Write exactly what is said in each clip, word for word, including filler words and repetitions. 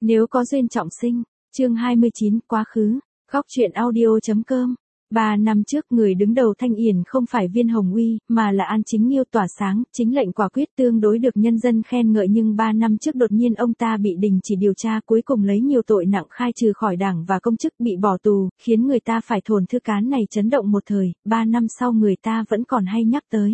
Nếu có duyên trọng sinh, chương hai mươi chín, quá khứ, góc truyện audio.com. Ba năm trước người đứng đầu Thanh Yển không phải Viên Hồng Uy, mà là An Chính Nghiêu tỏa sáng, chính lệnh quả quyết tương đối được nhân dân khen ngợi, nhưng ba năm trước đột nhiên ông ta bị đình chỉ điều tra, cuối cùng lấy nhiều tội nặng khai trừ khỏi đảng và công chức, bị bỏ tù, khiến người ta phải thổn thức. Cán này chấn động một thời, ba năm sau người ta vẫn còn hay nhắc tới.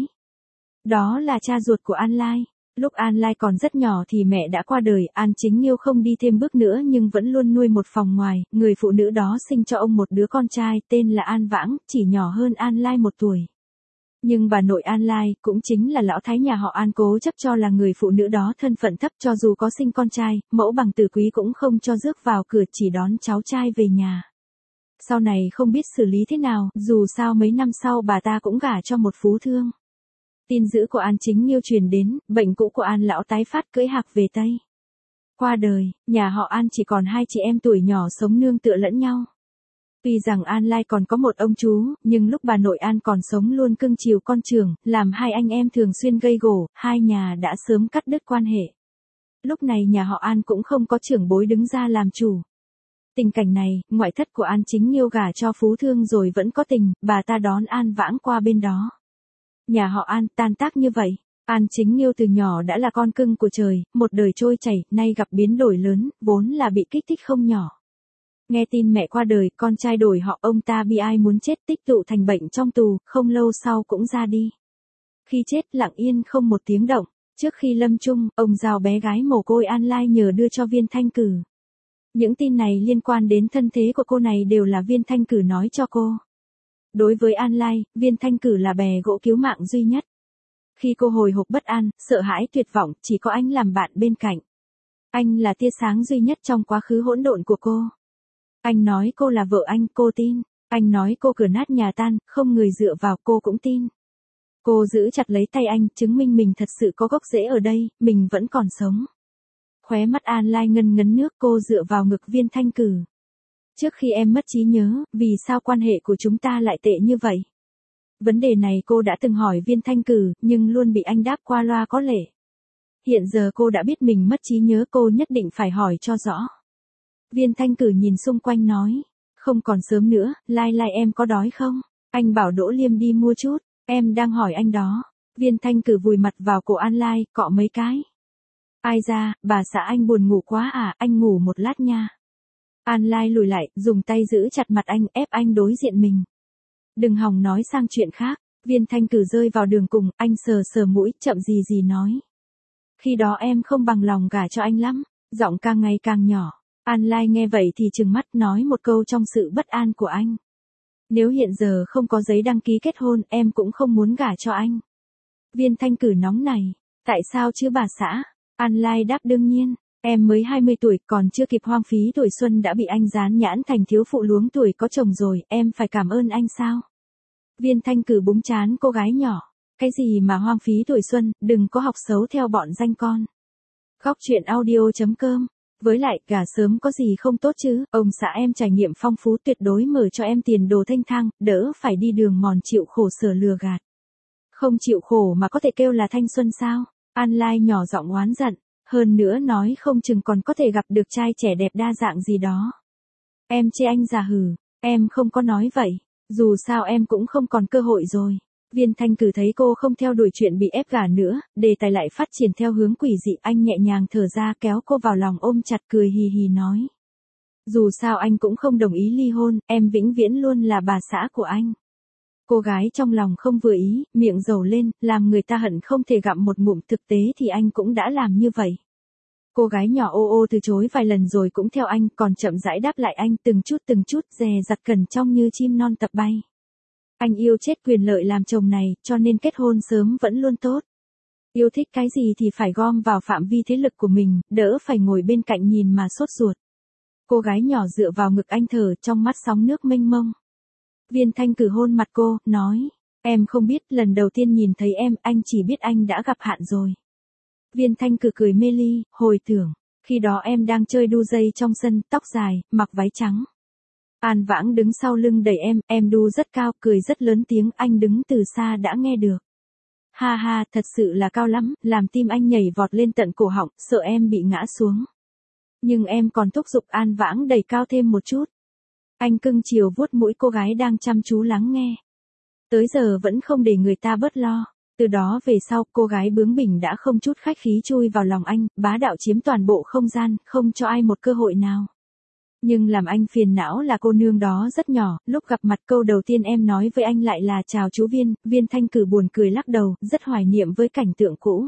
Đó là cha ruột của An Lai. Lúc An Lai còn rất nhỏ thì mẹ đã qua đời, An Chính Nghiêu không đi thêm bước nữa nhưng vẫn luôn nuôi một phòng ngoài, người phụ nữ đó sinh cho ông một đứa con trai tên là An Vãng, chỉ nhỏ hơn An Lai một tuổi. Nhưng bà nội An Lai, cũng chính là lão thái nhà họ An, cố chấp cho là người phụ nữ đó thân phận thấp, cho dù có sinh con trai, mẫu bằng tử quý cũng không cho rước vào cửa, chỉ đón cháu trai về nhà. Sau này không biết xử lý thế nào, dù sao mấy năm sau bà ta cũng gả cho một phú thương. Tin dữ của An Chính Nghiêu truyền đến, bệnh cũ của An lão tái phát, cưỡi hạc về Tây. Qua đời, nhà họ An chỉ còn hai chị em tuổi nhỏ sống nương tựa lẫn nhau. Tuy rằng An Lai còn có một ông chú, nhưng lúc bà nội An còn sống luôn cưng chiều con trưởng, làm hai anh em thường xuyên gây gổ, hai nhà đã sớm cắt đứt quan hệ. Lúc này nhà họ An cũng không có trưởng bối đứng ra làm chủ. Tình cảnh này, ngoại thất của An Chính Nghiêu gả cho phú thương rồi vẫn có tình, bà ta đón An Vãng qua bên đó. Nhà họ An tan tác như vậy. An Chính Nghiêu từ nhỏ đã là con cưng của trời, một đời trôi chảy, nay gặp biến đổi lớn, vốn là bị kích thích không nhỏ. Nghe tin mẹ qua đời, con trai đổi họ, ông ta bi ai muốn chết, tích tụ thành bệnh trong tù, không lâu sau cũng ra đi. Khi chết lặng yên không một tiếng động, trước khi lâm chung, ông giao bé gái mồ côi An Lai nhờ đưa cho Viên Thanh Cử. Những tin này liên quan đến thân thế của cô này đều là Viên Thanh Cử nói cho cô. Đối với An Lai, Viên Thanh Cử là bè gỗ cứu mạng duy nhất. Khi cô hồi hộp bất an, sợ hãi tuyệt vọng, chỉ có anh làm bạn bên cạnh. Anh là tia sáng duy nhất trong quá khứ hỗn độn của cô. Anh nói cô là vợ anh, cô tin. Anh nói cô cửa nát nhà tan, không người dựa vào, cô cũng tin. Cô giữ chặt lấy tay anh, chứng minh mình thật sự có gốc rễ ở đây, mình vẫn còn sống. Khóe mắt An Lai ngân ngấn nước, cô dựa vào ngực Viên Thanh Cử. Trước khi em mất trí nhớ, vì sao quan hệ của chúng ta lại tệ như vậy? Vấn đề này cô đã từng hỏi Viên Thanh Cử, nhưng luôn bị anh đáp qua loa có lệ. Hiện giờ cô đã biết mình mất trí nhớ, cô nhất định phải hỏi cho rõ. Viên Thanh Cử nhìn xung quanh nói, không còn sớm nữa, Lai Lai em có đói không? Anh bảo Đỗ Liêm đi mua chút, em đang hỏi anh đó. Viên Thanh Cử vùi mặt vào cổ An Lai, cọ mấy cái. Ai ra, bà xã anh buồn ngủ quá à, anh ngủ một lát nha. An Lai lùi lại, dùng tay giữ chặt mặt anh, ép anh đối diện mình. Đừng hòng nói sang chuyện khác. Viên Thanh Cử rơi vào đường cùng, anh sờ sờ mũi, chậm gì gì nói. Khi đó em không bằng lòng gả cho anh lắm, giọng càng ngày càng nhỏ. An Lai nghe vậy thì trừng mắt, nói một câu trong sự bất an của anh. Nếu hiện giờ không có giấy đăng ký kết hôn, em cũng không muốn gả cho anh. Viên Thanh Cử nóng này, tại sao chứ bà xã? An Lai đáp đương nhiên. Em mới hai mươi tuổi, còn chưa kịp hoang phí tuổi xuân đã bị anh dán nhãn thành thiếu phụ luống tuổi có chồng rồi, em phải cảm ơn anh sao? Viên Thanh Cử búng trán cô gái nhỏ. Cái gì mà hoang phí tuổi xuân, đừng có học xấu theo bọn danh con. Góc truyện audio.com. Với lại, gả sớm có gì không tốt chứ, ông xã em trải nghiệm phong phú, tuyệt đối mở cho em tiền đồ thanh thang, đỡ phải đi đường mòn chịu khổ sở lừa gạt. Không chịu khổ mà có thể kêu là thanh xuân sao? An Lai nhỏ giọng oán giận. Hơn nữa nói không chừng còn có thể gặp được trai trẻ đẹp đa dạng gì đó. Em chê anh già hử, em không có nói vậy, dù sao em cũng không còn cơ hội rồi. Viên Thanh Cử thấy cô không theo đuổi chuyện bị ép gả nữa, đề tài lại phát triển theo hướng quỷ dị, anh nhẹ nhàng thở ra kéo cô vào lòng ôm chặt, cười hì hì nói. Dù sao anh cũng không đồng ý ly hôn, em vĩnh viễn luôn là bà xã của anh. Cô gái trong lòng không vừa ý, miệng dầu lên, làm người ta hận không thể gặm một ngụm, thực tế thì anh cũng đã làm như vậy. Cô gái nhỏ ô ô từ chối vài lần rồi cũng theo anh, còn chậm rãi đáp lại anh, từng chút từng chút, dè dặt cẩn trong như chim non tập bay. Anh yêu chết quyền lợi làm chồng này, cho nên kết hôn sớm vẫn luôn tốt. Yêu thích cái gì thì phải gom vào phạm vi thế lực của mình, đỡ phải ngồi bên cạnh nhìn mà sốt ruột. Cô gái nhỏ dựa vào ngực anh thở, trong mắt sóng nước mênh mông. Viên Thanh Cử hôn mặt cô, nói, em không biết, lần đầu tiên nhìn thấy em, anh chỉ biết anh đã gặp hạn rồi. Viên Thanh Cử cười mê ly, hồi tưởng, khi đó em đang chơi đu dây trong sân, tóc dài, mặc váy trắng. An Vãng đứng sau lưng đẩy em, em đu rất cao, cười rất lớn tiếng, anh đứng từ xa đã nghe được. Ha ha, thật sự là cao lắm, làm tim anh nhảy vọt lên tận cổ họng, sợ em bị ngã xuống. Nhưng em còn thúc giục An Vãng đẩy cao thêm một chút. Anh cưng chiều vuốt mũi cô gái đang chăm chú lắng nghe. Tới giờ vẫn không để người ta bớt lo. Từ đó về sau, cô gái bướng bỉnh đã không chút khách khí chui vào lòng anh, bá đạo chiếm toàn bộ không gian, không cho ai một cơ hội nào. Nhưng làm anh phiền não là cô nương đó rất nhỏ, lúc gặp mặt câu đầu tiên em nói với anh lại là chào chú Viên, Viên Thanh Cử buồn cười lắc đầu, rất hoài niệm với cảnh tượng cũ.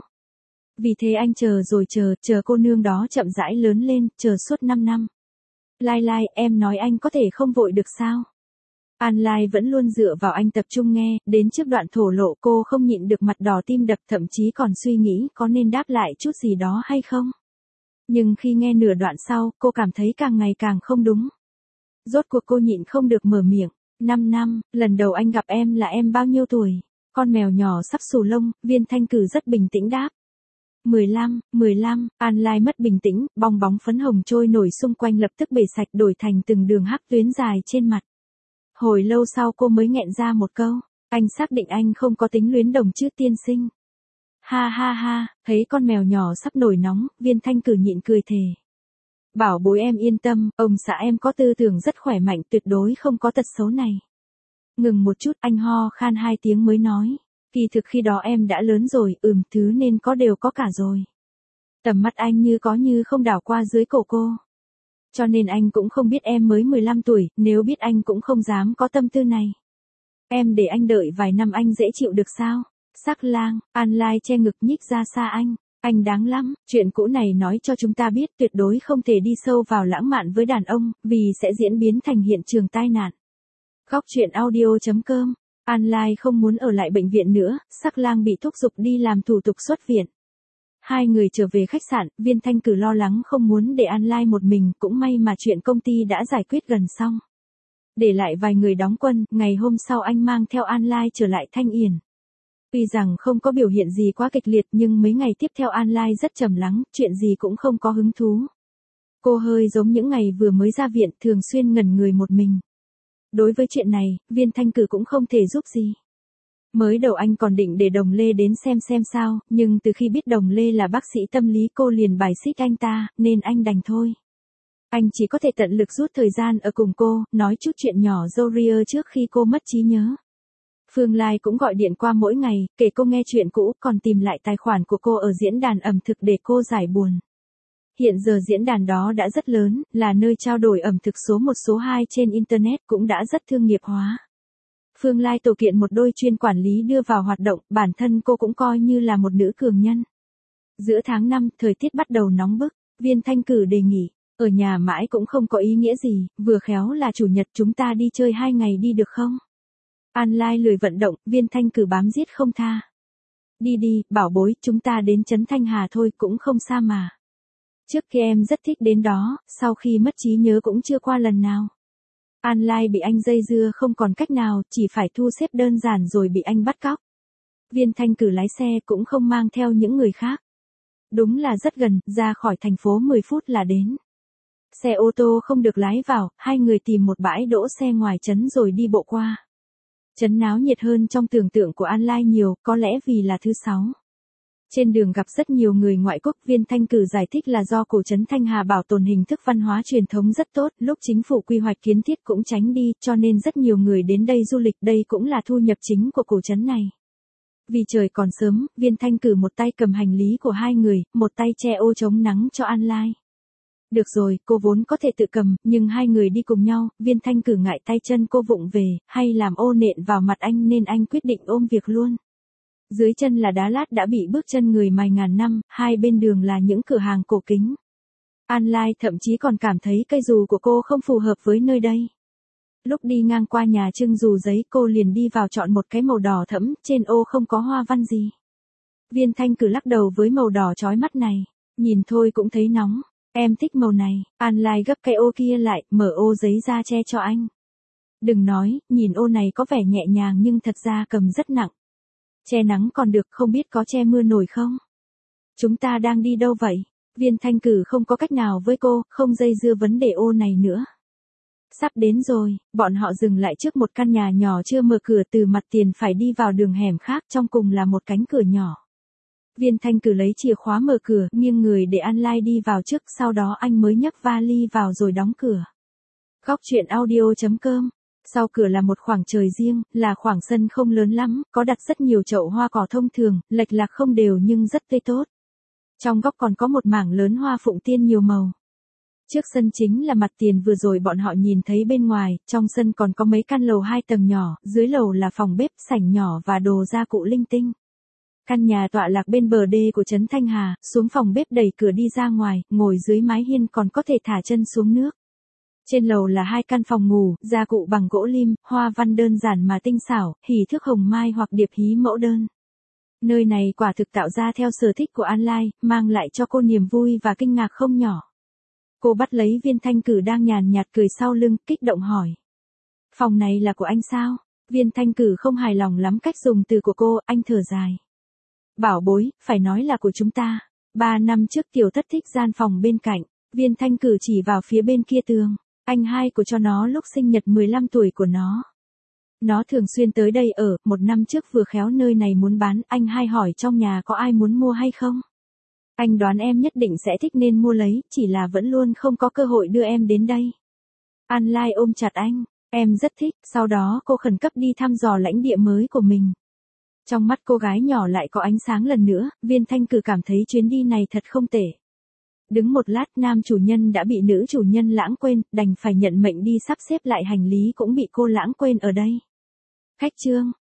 Vì thế anh chờ rồi chờ, chờ cô nương đó chậm rãi lớn lên, chờ suốt năm năm. Lai Lai, em nói anh có thể không vội được sao? An Lai vẫn luôn dựa vào anh tập trung nghe, đến trước đoạn thổ lộ cô không nhịn được mặt đỏ tim đập, thậm chí còn suy nghĩ có nên đáp lại chút gì đó hay không. Nhưng khi nghe nửa đoạn sau, cô cảm thấy càng ngày càng không đúng. Rốt cuộc cô nhịn không được mở miệng. Năm năm, lần đầu anh gặp em là em bao nhiêu tuổi? Con mèo nhỏ sắp xù lông, Viên Thanh Cử rất bình tĩnh đáp. mười lăm, mười lăm, An Lai mất bình tĩnh, bong bóng phấn hồng trôi nổi xung quanh lập tức bể sạch đổi thành từng đường hắc tuyến dài trên mặt. Hồi lâu sau cô mới nghẹn ra một câu, anh xác định anh không có tính luyến đồng chứ tiên sinh. Ha ha ha, thấy con mèo nhỏ sắp nổi nóng, Viên Thanh Cử nhịn cười thề. Bảo bối em yên tâm, ông xã em có tư tưởng rất khỏe mạnh, tuyệt đối không có tật xấu này. Ngừng một chút, anh ho khan hai tiếng mới nói. Kỳ thực khi đó em đã lớn rồi, ừm, thứ nên có đều có cả rồi. Tầm mắt anh như có như không đảo qua dưới cổ cô. Cho nên anh cũng không biết em mới mười lăm tuổi, nếu biết anh cũng không dám có tâm tư này. Em để anh đợi vài năm anh dễ chịu được sao? Sắc lang, An Lai che ngực nhích ra xa anh. Anh đáng lắm, chuyện cũ này nói cho chúng ta biết tuyệt đối không thể đi sâu vào lãng mạn với đàn ông, vì sẽ diễn biến thành hiện trường tai nạn. Góc truyện audio chấm com. An Lai không muốn ở lại bệnh viện nữa, Sắc lang bị thúc giục đi làm thủ tục xuất viện. Hai người trở về khách sạn, Viên Thanh Cử lo lắng không muốn để An Lai một mình, cũng may mà chuyện công ty đã giải quyết gần xong. Để lại vài người đóng quân, ngày hôm sau anh mang theo An Lai trở lại Thanh Yển. Tuy rằng không có biểu hiện gì quá kịch liệt nhưng mấy ngày tiếp theo An Lai rất trầm lắng, chuyện gì cũng không có hứng thú. Cô hơi giống những ngày vừa mới ra viện, thường xuyên ngẩn người một mình. Đối với chuyện này, Viên Thanh Cử cũng không thể giúp gì. Mới đầu anh còn định để Đồng Lê đến xem xem sao, nhưng từ khi biết Đồng Lê là bác sĩ tâm lý cô liền bài xích anh ta, nên anh đành thôi. Anh chỉ có thể tận lực rút thời gian ở cùng cô, nói chút chuyện nhỏ Zoria trước khi cô mất trí nhớ. Phương Lai cũng gọi điện qua mỗi ngày, kể cô nghe chuyện cũ, còn tìm lại tài khoản của cô ở diễn đàn ẩm thực để cô giải buồn. Hiện giờ diễn đàn đó đã rất lớn, là nơi trao đổi ẩm thực số một số hai trên Internet, cũng đã rất thương nghiệp hóa. Phương Lai tổ kiện một đôi chuyên quản lý đưa vào hoạt động, bản thân cô cũng coi như là một nữ cường nhân. Giữa tháng năm, thời tiết bắt đầu nóng bức, Viên Thanh Cử đề nghị, ở nhà mãi cũng không có ý nghĩa gì, vừa khéo là chủ nhật chúng ta đi chơi hai ngày đi được không? An Lai lười vận động, Viên Thanh Cử bám giết không tha. Đi đi, bảo bối, chúng ta đến Trấn Thanh Hà thôi, cũng không xa mà. Trước kia em rất thích đến đó, sau khi mất trí nhớ cũng chưa qua lần nào. An Lai bị anh dây dưa không còn cách nào, chỉ phải thu xếp đơn giản rồi bị anh bắt cóc. Viên Thanh Cử lái xe cũng không mang theo những người khác. Đúng là rất gần, ra khỏi thành phố mười phút là đến. Xe ô tô không được lái vào, hai người tìm một bãi đỗ xe ngoài trấn rồi đi bộ qua. Trấn náo nhiệt hơn trong tưởng tượng của An Lai nhiều, có lẽ vì là thứ sáu. Trên đường gặp rất nhiều người ngoại quốc, Viên Thanh Cử giải thích là do cổ trấn Thanh Hà bảo tồn hình thức văn hóa truyền thống rất tốt, lúc chính phủ quy hoạch kiến thiết cũng tránh đi, cho nên rất nhiều người đến đây du lịch, đây cũng là thu nhập chính của cổ trấn này. Vì trời còn sớm, Viên Thanh Cử một tay cầm hành lý của hai người, một tay che ô chống nắng cho An Lai. Được rồi, cô vốn có thể tự cầm, nhưng hai người đi cùng nhau, Viên Thanh Cử ngại tay chân cô vụng về, hay làm ô nện vào mặt anh nên anh quyết định ôm việc luôn. Dưới chân là đá lát đã bị bước chân người mài ngàn năm, hai bên đường là những cửa hàng cổ kính. An Lai thậm chí còn cảm thấy cây dù của cô không phù hợp với nơi đây. Lúc đi ngang qua nhà trưng dù giấy cô liền đi vào chọn một cái màu đỏ thẫm, trên ô không có hoa văn gì. Viên Thanh Cử lắc đầu với màu đỏ chói mắt này, nhìn thôi cũng thấy nóng. Em thích màu này, An Lai gấp cái ô kia lại, mở ô giấy ra che cho anh. Đừng nói, nhìn ô này có vẻ nhẹ nhàng nhưng thật ra cầm rất nặng. Che nắng còn được, không biết có che mưa nổi không? Chúng ta đang đi đâu vậy? Viên Thanh Cử không có cách nào với cô, không dây dưa vấn đề ô này nữa. Sắp đến rồi, bọn họ dừng lại trước một căn nhà nhỏ chưa mở cửa, từ mặt tiền phải đi vào đường hẻm khác, trong cùng là một cánh cửa nhỏ. Viên Thanh Cử lấy chìa khóa mở cửa, nghiêng người để An Lai đi vào trước, sau đó anh mới nhấc vali vào rồi đóng cửa. Góc truyện audio chấm com. Sau cửa là một khoảng trời riêng, là khoảng sân không lớn lắm, có đặt rất nhiều chậu hoa cỏ thông thường, lệch lạc không đều nhưng rất tươi tốt. Trong góc còn có một mảng lớn hoa phụng tiên nhiều màu. Trước sân chính là mặt tiền vừa rồi bọn họ nhìn thấy bên ngoài, trong sân còn có mấy căn lầu hai tầng nhỏ, dưới lầu là phòng bếp, sảnh nhỏ và đồ gia cụ linh tinh. Căn nhà tọa lạc bên bờ đê của trấn Thanh Hà, xuống phòng bếp đẩy cửa đi ra ngoài, ngồi dưới mái hiên còn có thể thả chân xuống nước. Trên lầu là hai căn phòng ngủ, gia cụ bằng gỗ lim, hoa văn đơn giản mà tinh xảo, hỉ thước hồng mai hoặc điệp hí mẫu đơn. Nơi này quả thực tạo ra theo sở thích của An Lai, mang lại cho cô niềm vui và kinh ngạc không nhỏ. Cô bắt lấy Viên Thanh Cử đang nhàn nhạt cười sau lưng, kích động hỏi. Phòng này là của anh sao? Viên Thanh Cử không hài lòng lắm cách dùng từ của cô, anh thở dài. Bảo bối, phải nói là của chúng ta. Ba năm trước Tiểu Thất thích gian phòng bên cạnh. Viên Thanh Cử chỉ vào phía bên kia tường. Anh hai của cho nó lúc sinh nhật mười lăm tuổi của nó. Nó thường xuyên tới đây ở, một năm trước vừa khéo nơi này muốn bán, anh hai hỏi trong nhà có ai muốn mua hay không? Anh đoán em nhất định sẽ thích nên mua lấy, chỉ là vẫn luôn không có cơ hội đưa em đến đây. An Lai ôm chặt anh, em rất thích, sau đó cô khẩn cấp đi thăm dò lãnh địa mới của mình. Trong mắt cô gái nhỏ lại có ánh sáng lần nữa, Viên Thanh Cử cảm thấy chuyến đi này thật không tệ. Đứng một lát nam chủ nhân đã bị nữ chủ nhân lãng quên, đành phải nhận mệnh đi sắp xếp lại hành lý cũng bị cô lãng quên ở đây. Khách trương,